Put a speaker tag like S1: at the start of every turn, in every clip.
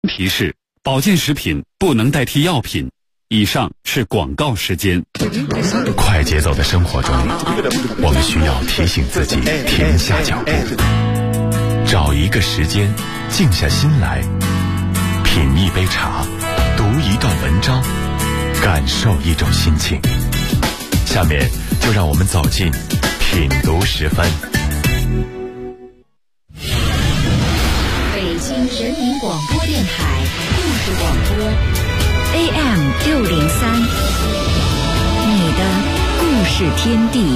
S1: 提示：保健食品不能代替药品。以上是广告时间。
S2: 快节奏的生活中，我们需要提醒自己停下脚步，找一个时间，静下心来，品一杯茶，读一段文章，感受一种心情。下面就让我们走进品读10分。
S3: 北京人民广播电台故事广播 AM603，你的故事天地。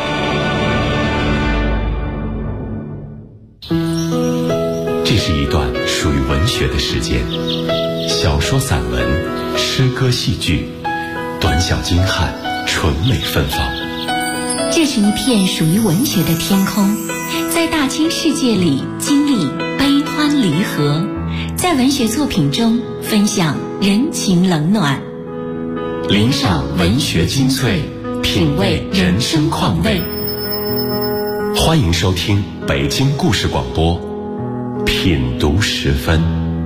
S2: 这是一段属于文学的时间，小说、散文、诗歌、戏剧，短小精悍，纯美芬芳。
S3: 这是一片属于文学的天空，在大千世界里经历悲欢离合，在文学作品中分享人情冷暖，
S2: 聆赏文学精粹，品味人生况味。欢迎收听北京故事广播品读10分。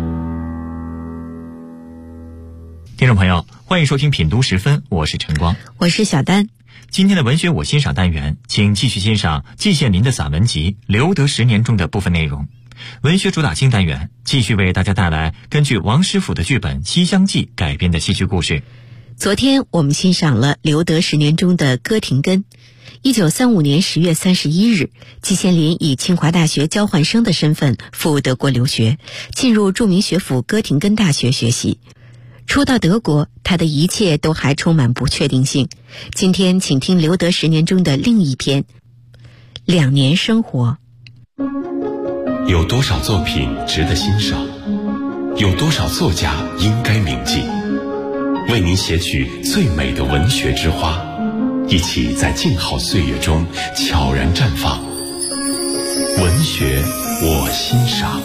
S4: 听众朋友，欢迎收听品读10分，我是陈光，
S3: 我是小丹。
S4: 今天的文学我欣赏单元，请继续欣赏季羡林的散文集《留得10年》中的部分内容。文学主打新单元继续为大家带来根据王师傅的剧本《西厢记》改编的戏剧故事。
S3: 昨天我们欣赏了《留得10年》中的歌廷根。1935年10月31日，季羡林以清华大学交换生的身份赴德国留学，进入著名学府哥廷根大学学习。初到德国，他的一切都还充满不确定性。今天请听《留得10年》中的另一篇2年生活。
S2: 有多少作品值得欣赏？有多少作家应该铭记？为您写取最美的文学之花，一起在静好岁月中悄然绽放。文学我欣赏。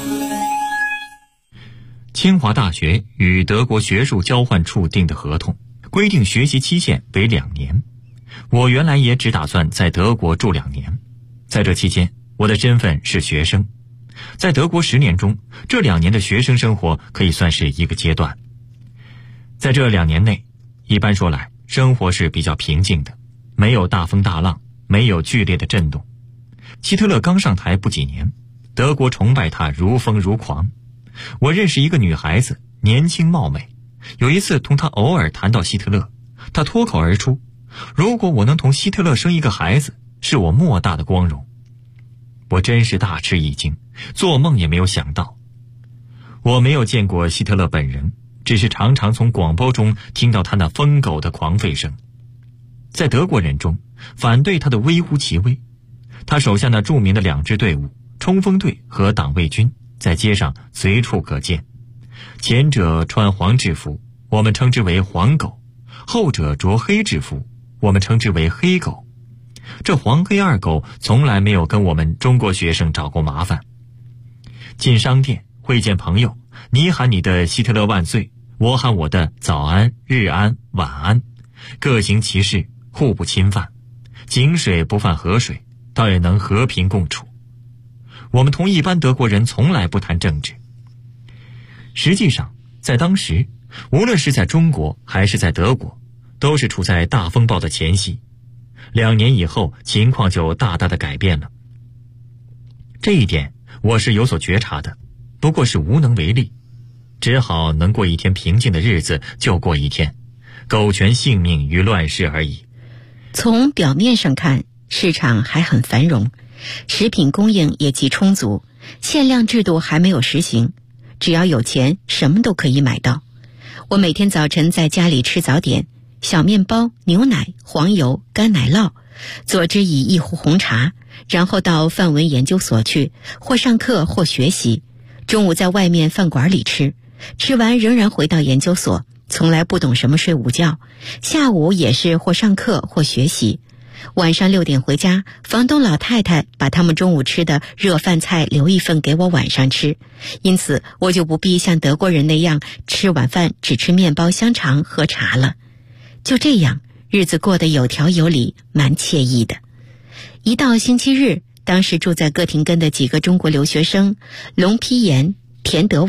S4: 清华大学与德国学术交换处订的合同规定学习期限为2年。我原来也只打算在德国住2年，在这期间我的身份是学生。在德国10年中，这2年的学生生活可以算是一个阶段。在这2年内，一般说来生活是比较平静的，没有大风大浪，没有剧烈的震动。希特勒刚上台不几年，德国崇拜他如疯如狂。我认识一个女孩子，年轻貌美，有一次同她偶尔谈到希特勒，她脱口而出，如果我能同希特勒生一个孩子，是我莫大的光荣。我真是大吃一惊，做梦也没有想到。我没有见过希特勒本人，只是常常从广播中听到他那疯狗的狂吠声。在德国人中，反对他的微乎其微。他手下那著名的2支队伍，冲锋队和党卫军，在街上随处可见。前者穿黄制服，我们称之为黄狗；后者着黑制服，我们称之为黑狗。这黄黑2狗从来没有跟我们中国学生找过麻烦。进商店会见朋友，你喊你的希特勒万岁，我喊我的早安、日安、晚安，各行其事，互不侵犯，井水不犯河水，倒也能和平共处。我们同一般德国人从来不谈政治。实际上在当时，无论是在中国还是在德国，都是处在大风暴的前夕。2年以后，情况就大大的改变了。这一点我是有所觉察的，不过是无能为力，只好能过一天平静的日子就过一天，苟全性命于乱世而已。
S3: 从表面上看，市场还很繁荣，食品供应也极充足，限量制度还没有实行，只要有钱，什么都可以买到。我每天早晨在家里吃早点，小面包、牛奶、黄油、干奶酪，佐之以一壶红茶，然后到范文研究所去，或上课或学习。中午在外面饭馆里吃，吃完仍然回到研究所，从来不懂什么睡午觉。下午也是或上课或学习。晚上6点回家，房东老太太把他们中午吃的热饭菜留一份给我晚上吃，因此我就不必像德国人那样吃晚饭只吃面包、香肠、喝茶了。就这样，日子过得有条有理，蛮惬意的。一到星期日，当时住在哥廷根的几个中国留学生龙丕炎、田德旺、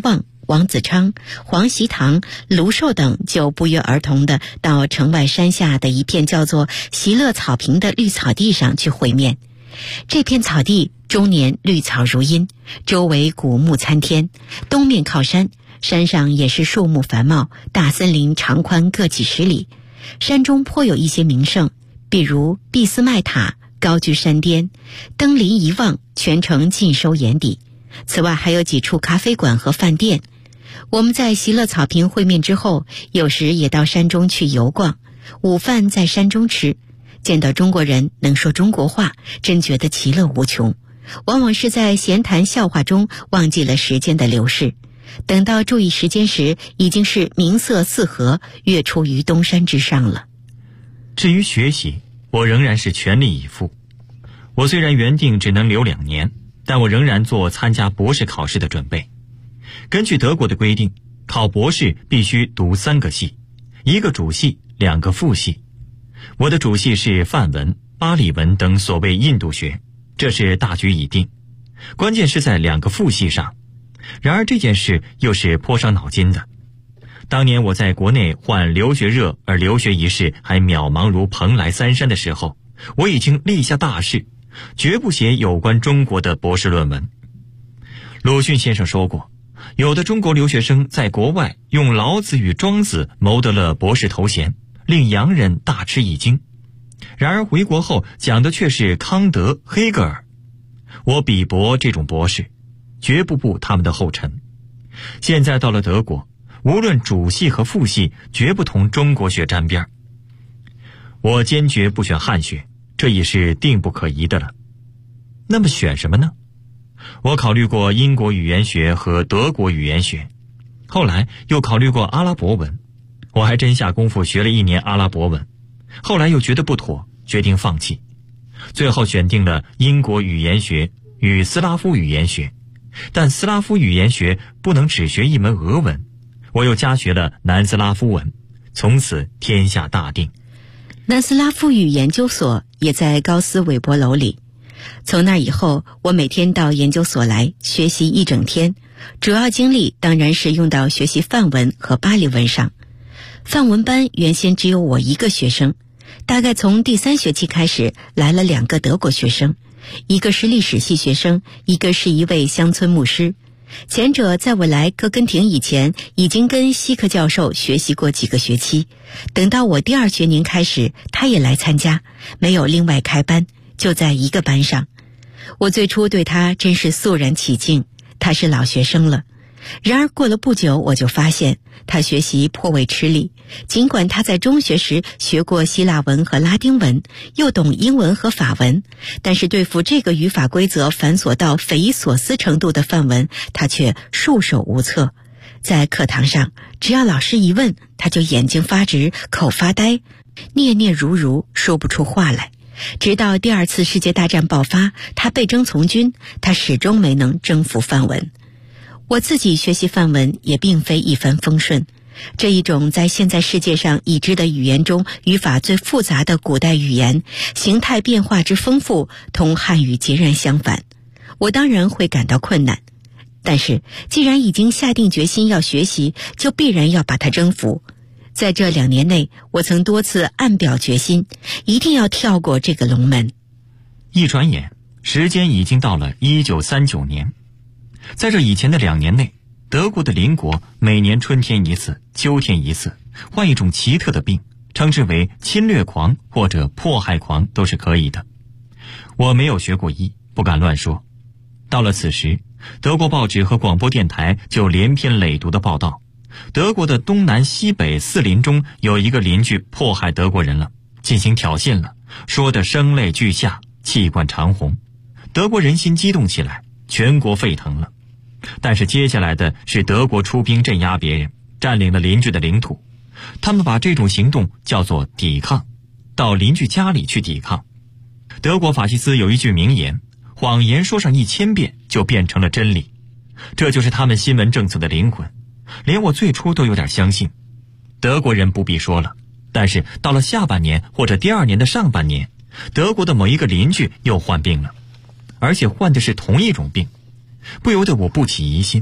S3: 王子昌、黄锡堂、卢寿等就不约而同地到城外山下的一片叫做席勒草坪的绿草地上去会面。这片草地终年绿草如茵，周围古木参天，东面靠山，山上也是树木繁茂，大森林长宽各几十里。山中颇有一些名胜，比如俾斯麦塔高居山巅，登临一望，全城尽收眼底。此外还有几处咖啡馆和饭店。我们在席勒草坪会面之后，有时也到山中去游逛，午饭在山中吃。见到中国人能说中国话，真觉得其乐无穷。往往是在闲谈笑话中忘记了时间的流逝，等到注意时间时，已经是明色四合，跃出于东山之上了。
S4: 至于学习，我仍然是全力以赴。我虽然原定只能留2年，但我仍然做参加博士考试的准备。根据德国的规定，考博士必须读3个系，1个主系，2个副系。我的主系是梵文、巴利文等所谓印度学，这是大局已定，关键是在2个副系上。然而这件事又是颇伤脑筋的。当年我在国内患留学热而留学一事还渺茫如蓬莱三山的时候，我已经立下大誓，绝不写有关中国的博士论文。鲁迅先生说过，有的中国留学生在国外用老子与庄子谋得了博士头衔，令洋人大吃一惊。然而回国后讲的却是康德、黑格尔。我鄙薄这种博士，绝不步他们的后尘。现在到了德国，无论主系和副系，绝不同中国学沾边。我坚决不选汉学，这已是定不可疑的了。那么选什么呢？我考虑过英国语言学和德国语言学，后来又考虑过阿拉伯文。我还真下功夫学了1年阿拉伯文，后来又觉得不妥，决定放弃。最后选定了英国语言学与斯拉夫语言学，但斯拉夫语言学不能只学一门俄文，我又加学了南斯拉夫文，从此天下大定。
S3: 南斯拉夫语研究所也在高斯韦伯楼里。从那以后，我每天到研究所来学习一整天，主要精力当然是用到学习梵文和巴利文上。梵文班原先只有我1个学生，大概从第3学期开始来了2个德国学生，一个是历史系学生，一个是一位乡村牧师。前者在我来哥根廷以前已经跟希克教授学习过几个学期，等到我第2学年开始，他也来参加，没有另外开班，就在一个班上。我最初对他真是肃然起敬，他是老学生了。然而过了不久，我就发现他学习颇为吃力，尽管他在中学时学过希腊文和拉丁文，又懂英文和法文，但是对付这个语法规则繁琐到匪夷所思程度的梵文，他却束手无策。在课堂上，只要老师一问，他就眼睛发直，口发呆，嗫嗫如如，说不出话来。直到第2次世界大战爆发，他被征从军，他始终没能征服梵文。我自己学习梵文也并非一帆风顺，这一种在现在世界上已知的语言中语法最复杂的古代语言，形态变化之丰富，同汉语截然相反。我当然会感到困难，但是既然已经下定决心要学习，就必然要把它征服。在这2年内，我曾多次暗表决心，一定要跳过这个龙门。
S4: 一转眼，时间已经到了1939年。在这以前的2年内，德国的邻国每年春天一次，秋天一次，患一种奇特的病，称之为侵略狂或者迫害狂都是可以的。我没有学过医，不敢乱说。到了此时，德国报纸和广播电台就连篇累牍的报道，德国的东南西北4邻中有一个邻居迫害德国人了，进行挑衅了，说得声泪俱下，气贯长虹。德国人心激动起来，全国沸腾了。但是接下来的是德国出兵镇压别人，占领了邻居的领土。他们把这种行动叫做抵抗，到邻居家里去抵抗。德国法西斯有一句名言，谎言说上1000遍就变成了真理。这就是他们新闻政策的灵魂，连我最初都有点相信。德国人不必说了，但是到了下半年或者第2年的上半年，德国的某一个邻居又患病了，而且患的是同一种病，不由得我不起疑心，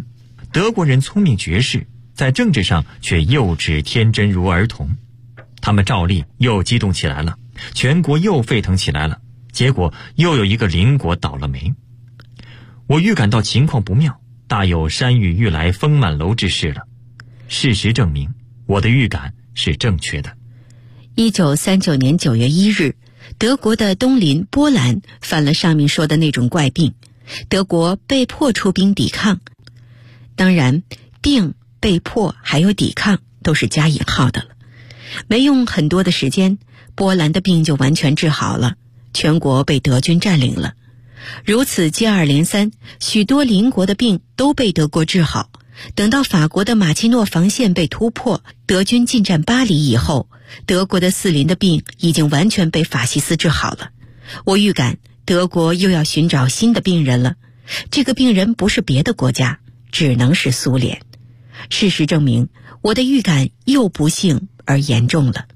S4: 德国人聪明绝世，在政治上却幼稚天真如儿童。他们照例又激动起来了，全国又沸腾起来了，结果又有一个邻国倒了霉。我预感到情况不妙，大有山雨欲来风满楼之势了。事实证明，我的预感是正确的。
S3: 1939年9月1日，德国的东邻波兰犯了上面说的那种怪病，德国被迫出兵抵抗。当然，病、被迫还有抵抗都是加引号的了。没用很多的时间，波兰的病就完全治好了，全国被德军占领了。如此接二连三，许多邻国的病都被德国治好。等到法国的马奇诺防线被突破，德军进占巴黎以后，德国的四邻的病已经完全被法西斯治好了。我预感德国又要寻找新的病人了，这个病人不是别的国家，只能是苏联。事实证明，我的预感又不幸而严重了。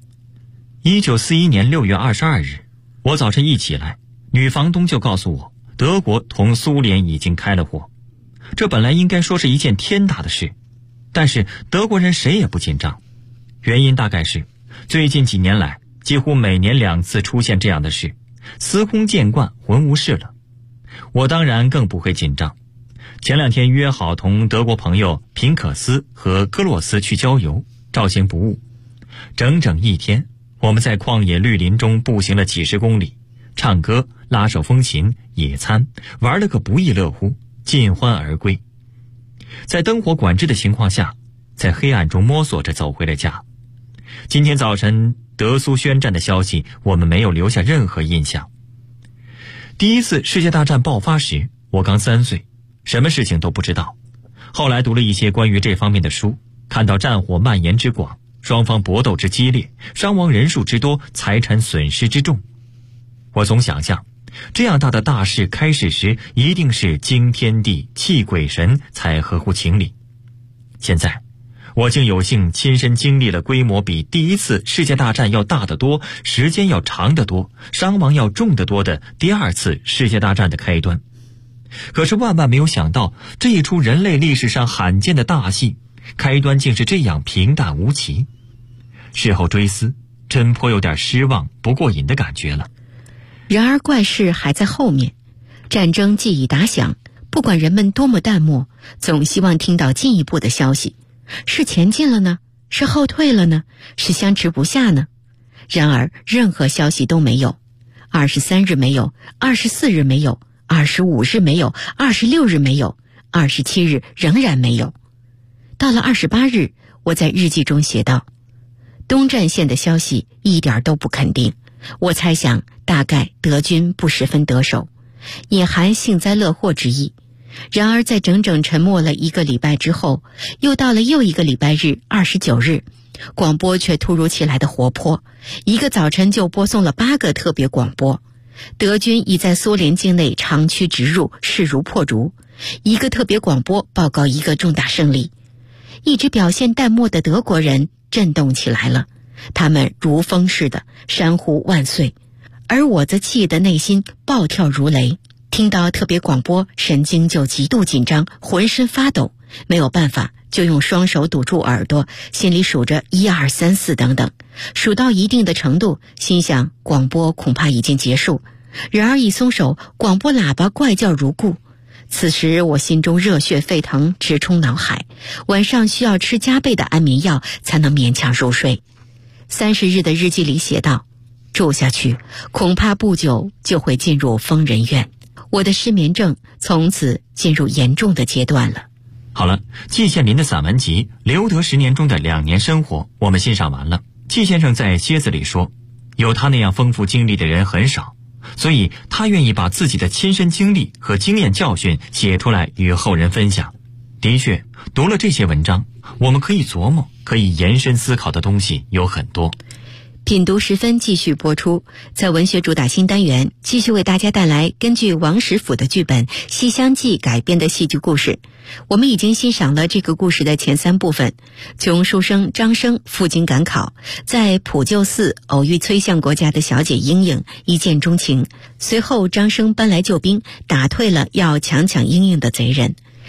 S4: 1941年6月22日，我早晨一起来，女房东就告诉我，德国同苏联已经开了火。这本来应该说是一件天大的事，但是德国人谁也不紧张。原因大概是最近几年来几乎每年2次出现这样的事，司空见惯，浑无事了。我当然更不会紧张。前2天约好同德国朋友平可斯和戈洛斯去郊游，照行不误。整整1天，我们在旷野绿林中步行了几10公里，唱歌、拉手风琴、野餐，玩了个不亦乐乎，尽欢而归。在灯火管制的情况下，在黑暗中摸索着走回了家。今天早晨德苏宣战的消息，我们没有留下任何印象。第一次世界大战爆发时，我刚3岁，什么事情都不知道。后来读了一些关于这方面的书，看到战火蔓延之广，双方搏斗之激烈，伤亡人数之多，财产损失之重。我总想象，这样大的大事开始时，一定是惊天地、泣鬼神才合乎情理。现在，我竟有幸亲身经历了规模比第一次世界大战要大得多、时间要长得多、伤亡要重得多的第2次世界大战的开端。可是万万没有想到，这一出人类历史上罕见的大戏，开端竟是这样平淡无奇。事后追思，真颇有点失望、不过瘾的感觉了。
S3: 然而怪事还在后面，战争既已打响，不管人们多么淡漠，总希望听到进一步的消息，是前进了呢？是后退了呢？是相持不下呢？然而任何消息都没有。23日没有，24日没有，25日没有，26日没有，27日仍然没有。到了28日，我在日记中写道，东战线的消息一点都不肯定，我猜想大概德军不十分得手，也含幸灾乐祸之意。然而在整整沉默了1个礼拜之后，又到了又一个礼拜日29日，广播却突如其来的活泼，一个早晨就播送了8个特别广播。德军已在苏联境内长驱直入，势如破竹。一个特别广播报告一个重大胜利，一直表现淡漠的德国人震动起来了，他们如风似的山呼万岁，而我则气得内心暴跳如雷。听到特别广播，神经就极度紧张，浑身发抖，没有办法，就用双手堵住耳朵，心里数着1、2、3、4等等，数到一定的程度，心想广播恐怕已经结束。然而一松手，广播喇叭怪叫如故。此时我心中热血沸腾，直冲脑海，晚上需要吃加倍的安眠药才能勉强入睡。30日的日记里写道，住下去，恐怕不久就会进入疯人院。我的失眠症从此进入严重的阶段了。
S4: 好了，季羡林的散文集《留德10年中的2年生活》我们欣赏完了。季先生在蝎子里说，有他那样丰富经历的人很少，所以他愿意把自己的亲身经历和经验教训写出来与后人分享。的确，读了这些文章，我们可以琢磨、可以延伸思考的东西有很多。
S3: 品读10分继续播出，在文学主打新单元继续为大家带来根据王实甫的剧本《西厢记》改编的戏剧故事。我们已经欣赏了这个故事的前3部分。穷书生张生赴京赶考，在普救寺偶遇崔相国家的小姐莺莺，一见钟情。随后张生搬来救兵，打退了要强抢莺莺的贼人。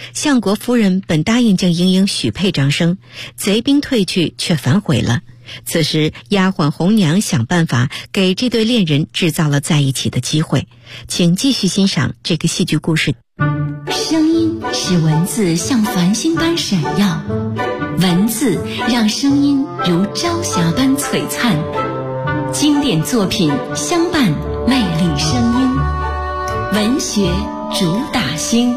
S3: 相国夫人本答应将莺莺许配张生，贼兵退去却反悔了。此时丫鬟红娘想办法给这对恋人制造了在一起的机会。请继续欣赏这个戏剧故事。
S5: 声音使文字像繁星般闪耀，文字让声音如朝霞般璀璨。经典作品相伴魅力声音，文学主打星。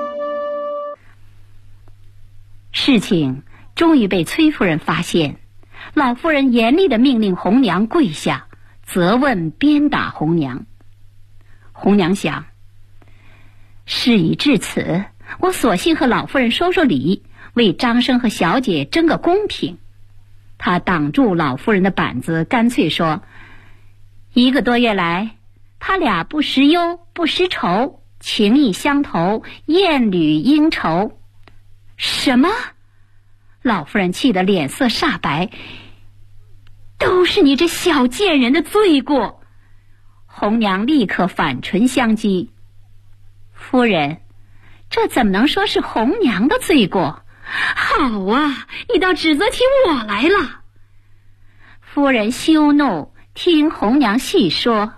S6: 事情终于被崔夫人发现，老夫人严厉地命令红娘跪下，责问鞭打红娘。红娘想，事已至此，我索性和老夫人说说理，为张生和小姐争个公平。她挡住老夫人的板子，干脆说，1个多月来，他俩不识忧不识愁，情意相投，艳侣应酬。什么？老夫人气得脸色煞白，都是你这小贱人的罪过。红娘立刻反唇相讥，夫人，这怎么能说是红娘的罪过？好啊，你倒指责起我来了。夫人休怒，听红娘细说。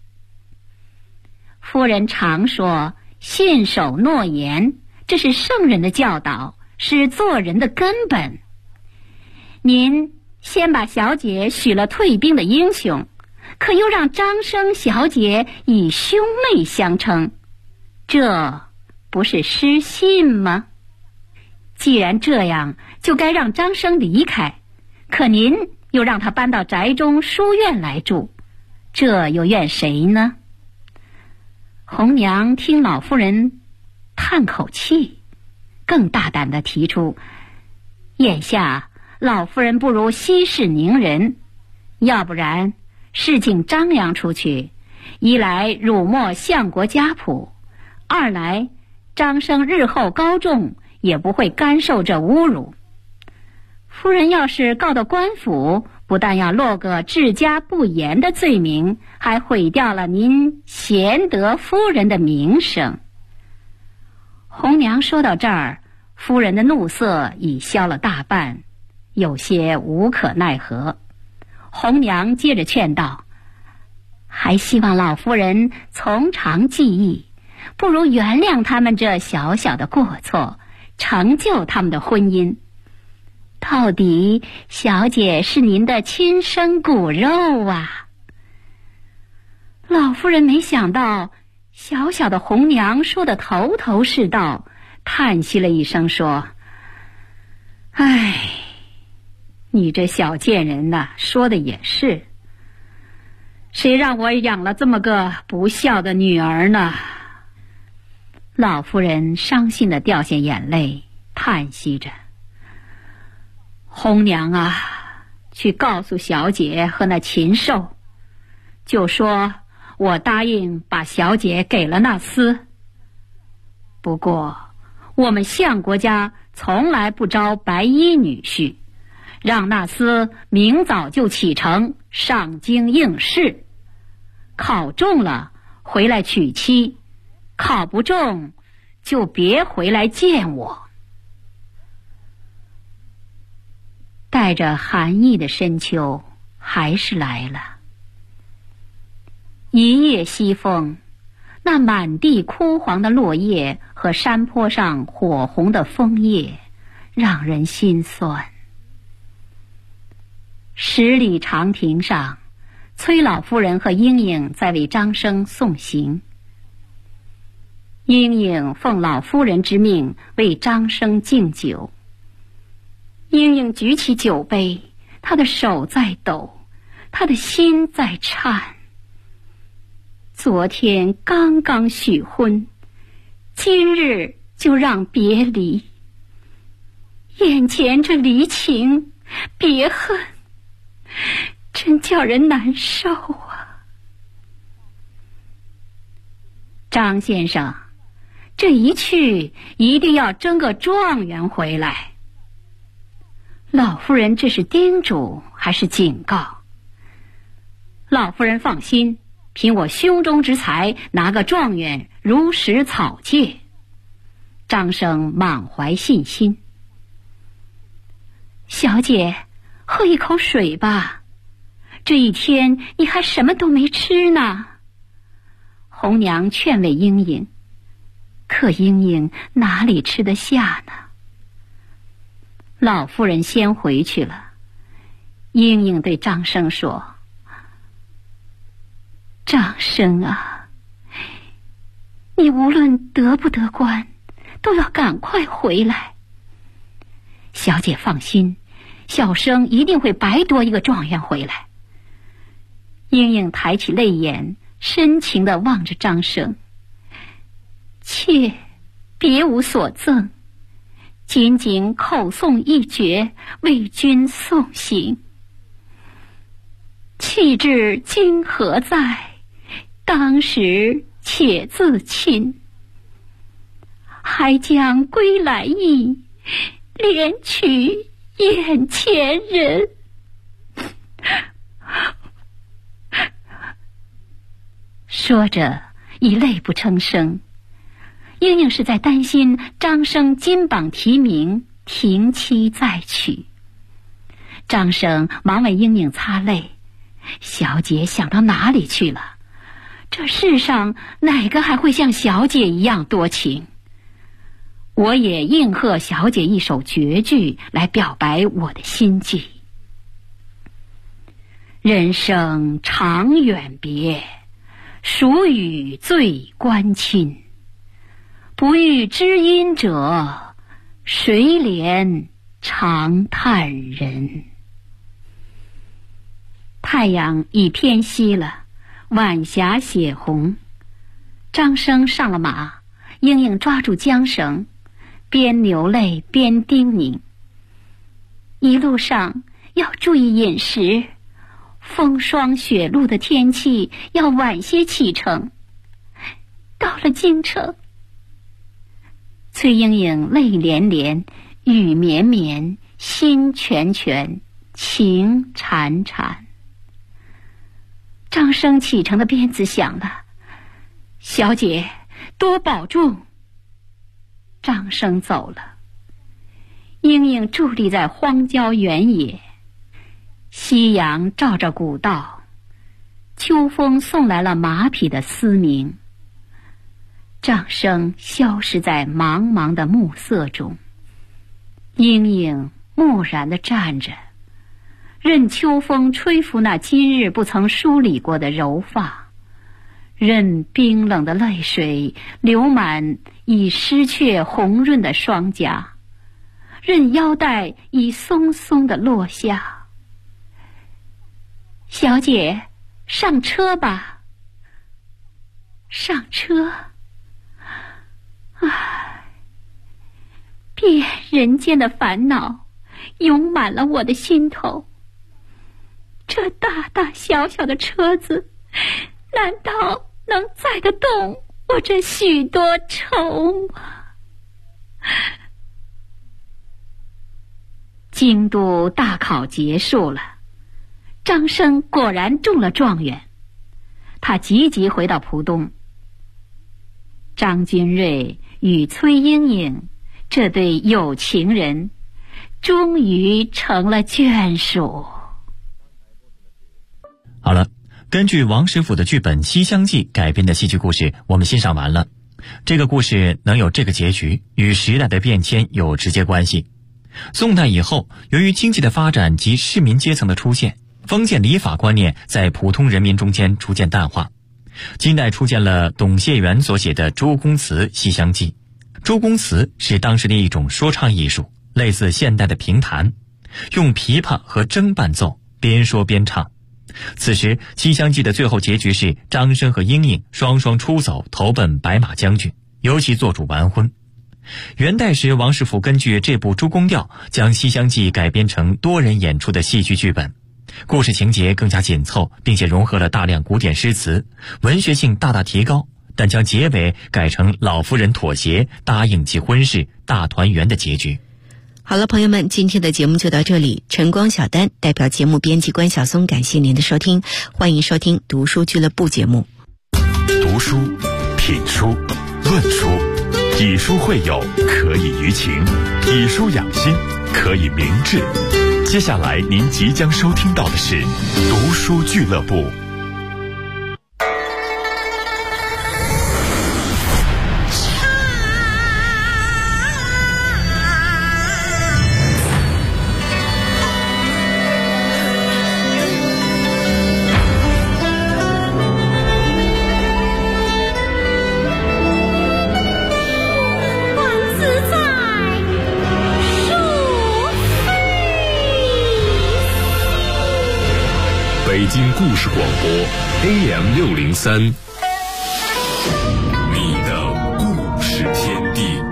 S6: 夫人常说信守诺言，这是圣人的教导，是做人的根本。您先把小姐许了退兵的英雄，可又让张生小姐以兄妹相称，这不是失信吗？既然这样，就该让张生离开，可您又让他搬到宅中书院来住，这又怨谁呢？红娘听老夫人叹口气，更大胆地提出，眼下老夫人不如息事宁人，要不然事情张扬出去，一来辱没相国家谱，二来张生日后高中也不会甘受这侮辱。夫人要是告到官府，不但要落个治家不严的罪名，还毁掉了您贤德夫人的名声。红娘说到这儿，夫人的怒色已消了大半，有些无可奈何。红娘接着劝道，还希望老夫人从长计议，不如原谅他们这小小的过错，成就他们的婚姻。到底小姐是您的亲生骨肉啊。老夫人没想到小小的红娘说的头头是道，叹息了一声说，唉，你这小贱人呐，说的也是，谁让我养了这么个不孝的女儿呢？老夫人伤心地掉下眼泪，叹息着，红娘啊，去告诉小姐和那禽兽，就说我答应把小姐给了那厮。不过我们相国家从来不招白衣女婿，让那厮明早就启程上京应试，考中了回来娶妻，考不中就别回来见我。带着寒意的深秋还是来了。一夜西风，那满地枯黄的落叶和山坡上火红的枫叶让人心酸。10里长亭上，崔老夫人和莺莺在为张生送行。莺莺奉老夫人之命为张生敬酒。莺莺举起酒杯，她的手在抖，她的心在颤。昨天刚刚许婚，今日就让别离，眼前这离情别恨，真叫人难受啊。张先生，这一去一定要争个状元回来。老夫人这是叮嘱还是警告？老夫人放心，凭我胸中之才，拿个状元如实草芥。 张生满怀信心。小姐，喝一口水吧，这一天你还什么都没吃呢。红娘劝慰莺莺，可莺莺哪里吃得下呢？老夫人先回去了，莺莺对张生说：张生啊，你无论得不得官，都要赶快回来。小姐放心，小生一定会白夺一个状元回来。莺莺抬起泪眼，深情地望着张生，妾别无所赠，仅仅口诵一绝，为君送行。弃至今何在？当时且自亲。还将归来意，怜取眼前人。说着，已泪不成声。莺莺是在担心张生金榜题名，停期再娶。张生忙为莺莺擦泪：小姐想到哪里去了？这世上哪个还会像小姐一样多情？我也应和小姐一首绝句来表白我的心迹。人生长远别，孰与最关亲？不遇知音者，谁怜长叹人？太阳已偏西了，晚霞血红。张生上了马，莺莺抓住缰绳，边流泪边叮咛：一路上要注意饮食，风霜雪露的天气要晚些启程。到了京城，崔莺莺泪连连，雨绵绵，心泉泉，情缠缠。张生启程的鞭子响了，小姐多保重。张生走了，莺莺伫立在荒郊原野，夕阳照着古道，秋风送来了马匹的嘶鸣。张生消失在茫茫的暮色中，莺莺木然地站着，任秋风吹拂那今日不曾梳理过的柔发，任冰冷的泪水流满已失却红润的双颊，任腰带已松松地落下。小姐，上车吧。上车。唉，遍人间的烦恼涌满了我的心头。这大大小小的车子，难道能载得动我这许多愁吗？京都大考结束了，张生果然中了状元。他急急回到浦东。张君瑞与崔莺莺这对有情人终于成了眷属。
S4: 好了，根据王实甫的剧本《西厢记》改编的戏剧故事我们欣赏完了。这个故事能有这个结局，与时代的变迁有直接关系。宋代以后，由于经济的发展及市民阶层的出现，封建礼法观念在普通人民中间逐渐淡化。金代出现了董解元所写的《周公词·西厢记》。周公词是当时的一种说唱艺术，类似现代的评弹，用琵琶和筝伴奏，边说边唱。此时《西厢记》的最后结局是张生和莺莺双双出走，投奔白马将军，由其做主完婚。元代时，王实甫根据这部《诸公调》将《西厢记》改编成多人演出的戏剧剧本，故事情节更加紧凑，并且融合了大量古典诗词，文学性大大提高，但将结尾改成老夫人妥协，答应其婚事，大团圆的结局。
S3: 好了，朋友们，今天的节目就到这里。晨光小丹代表节目编辑关晓松，感谢您的收听，欢迎收听读书俱乐部节目。
S2: 读书、品书、论书， 以书会友，可以娱情；以书养心，可以明志。接下来您即将收听到的是读书俱乐部。
S7: 北京故事广播 AM603， 你的故事天地。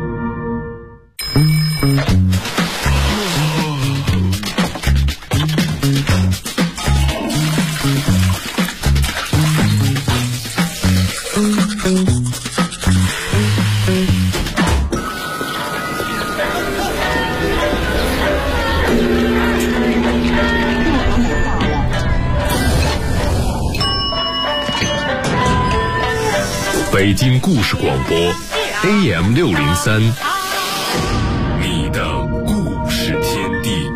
S7: 北京故事广播 AM603， 你的故事天地。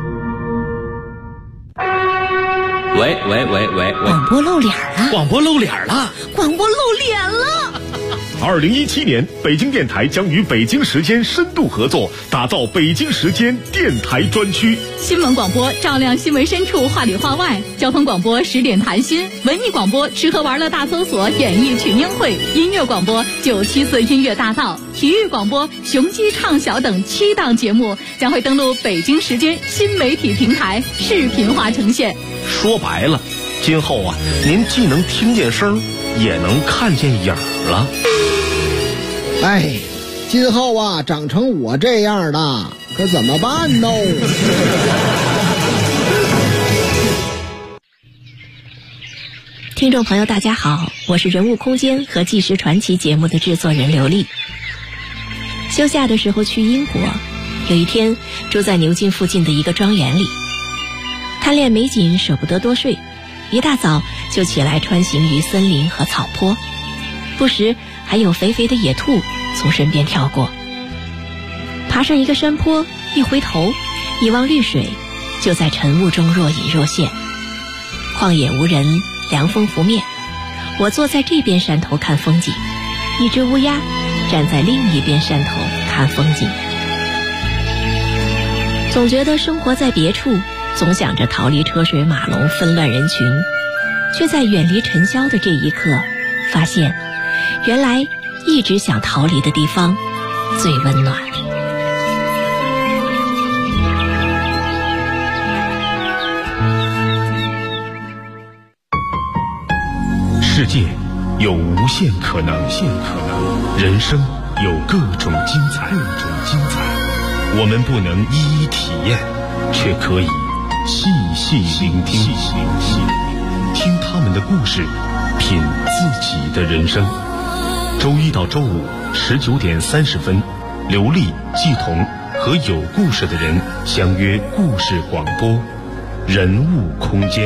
S8: 喂，
S3: 广播露脸了！
S8: 广播露脸了！
S3: 广播露脸了
S9: ！2017年，北京电台将与北京时间深度合作，打造北京时间电台专区。
S10: 新闻广播照亮新闻深处，话里话外；交通广播10点谈心；文艺广播吃喝玩乐大搜索，演艺群英会；音乐广播974音乐大道；体育广播雄鸡畅晓等7档节目将会登陆北京时间新媒体平台，视频化呈现。
S9: 说白了，今后啊，您既能听见声，也能看见影儿了。
S11: 哎，今后啊，长成我这样的，可怎么办呢？
S12: 听众朋友大家好，我是人物空间和纪实传奇节目的制作人刘丽。休假的时候去英国，有一天住在牛津附近的一个庄园里，贪恋美景舍不得多睡，一大早就起来穿行于森林和草坡，不时还有肥肥的野兔从身边跳过。爬上一个山坡，一回头一望绿水，就在晨雾中若隐若现。旷野无人，凉风拂面，我坐在这边山头看风景，一只乌鸦站在另一边山头看风景。总觉得生活在别处，总想着逃离车水马龙纷乱人群，却在远离尘嚣的这一刻发现，原来一直想逃离的地方最温暖。
S9: 世界有无限可能，人生有各种精彩。我们不能一一体验，却可以细细聆听，听他们的故事，品自己的人生。周一到周五19点30分，刘丽、季彤和有故事的人相约故事广播，人物空间。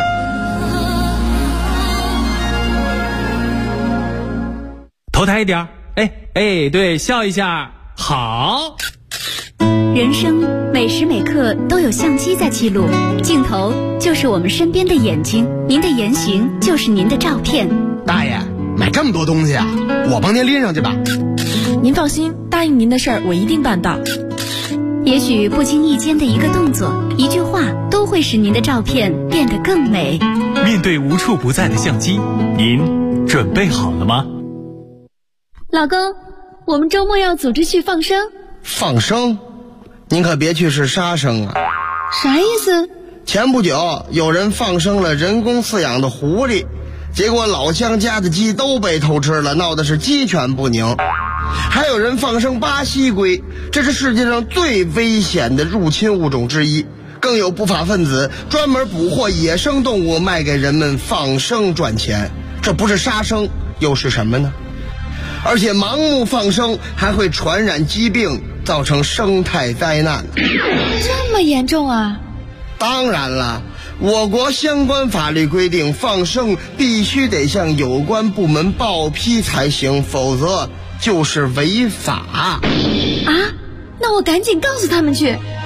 S8: 头抬一点，对，笑一下，好。
S6: 人生每时每刻都有相机在记录，镜头就是我们身边的眼睛，您的言行就是您的照片。
S13: 大爷，买这么多东西啊，我帮您拎上去吧。
S14: 您放心，答应您的事儿我一定办到。
S6: 也许不经意间的一个动作、一句话，都会使您的照片变得更美。
S4: 面对无处不在的相机，您准备好了吗？
S14: 老公，我们周末要组织去放生。
S13: 放生？您可别去是杀生啊。
S14: 啥意思？
S13: 前不久有人放生了人工饲养的狐狸，结果老乡家的鸡都被偷吃了，闹得是鸡犬不宁。还有人放生巴西龟，这是世界上最危险的入侵物种之一。更有不法分子专门捕获野生动物卖给人们放生赚钱，这不是杀生又是什么呢？而且盲目放生还会传染疾病，造成生态灾难。
S14: 这么严重啊？
S13: 当然了，我国相关法律规定，放生必须得向有关部门报批才行，否则就是违法。
S14: 啊，那我赶紧告诉他们去。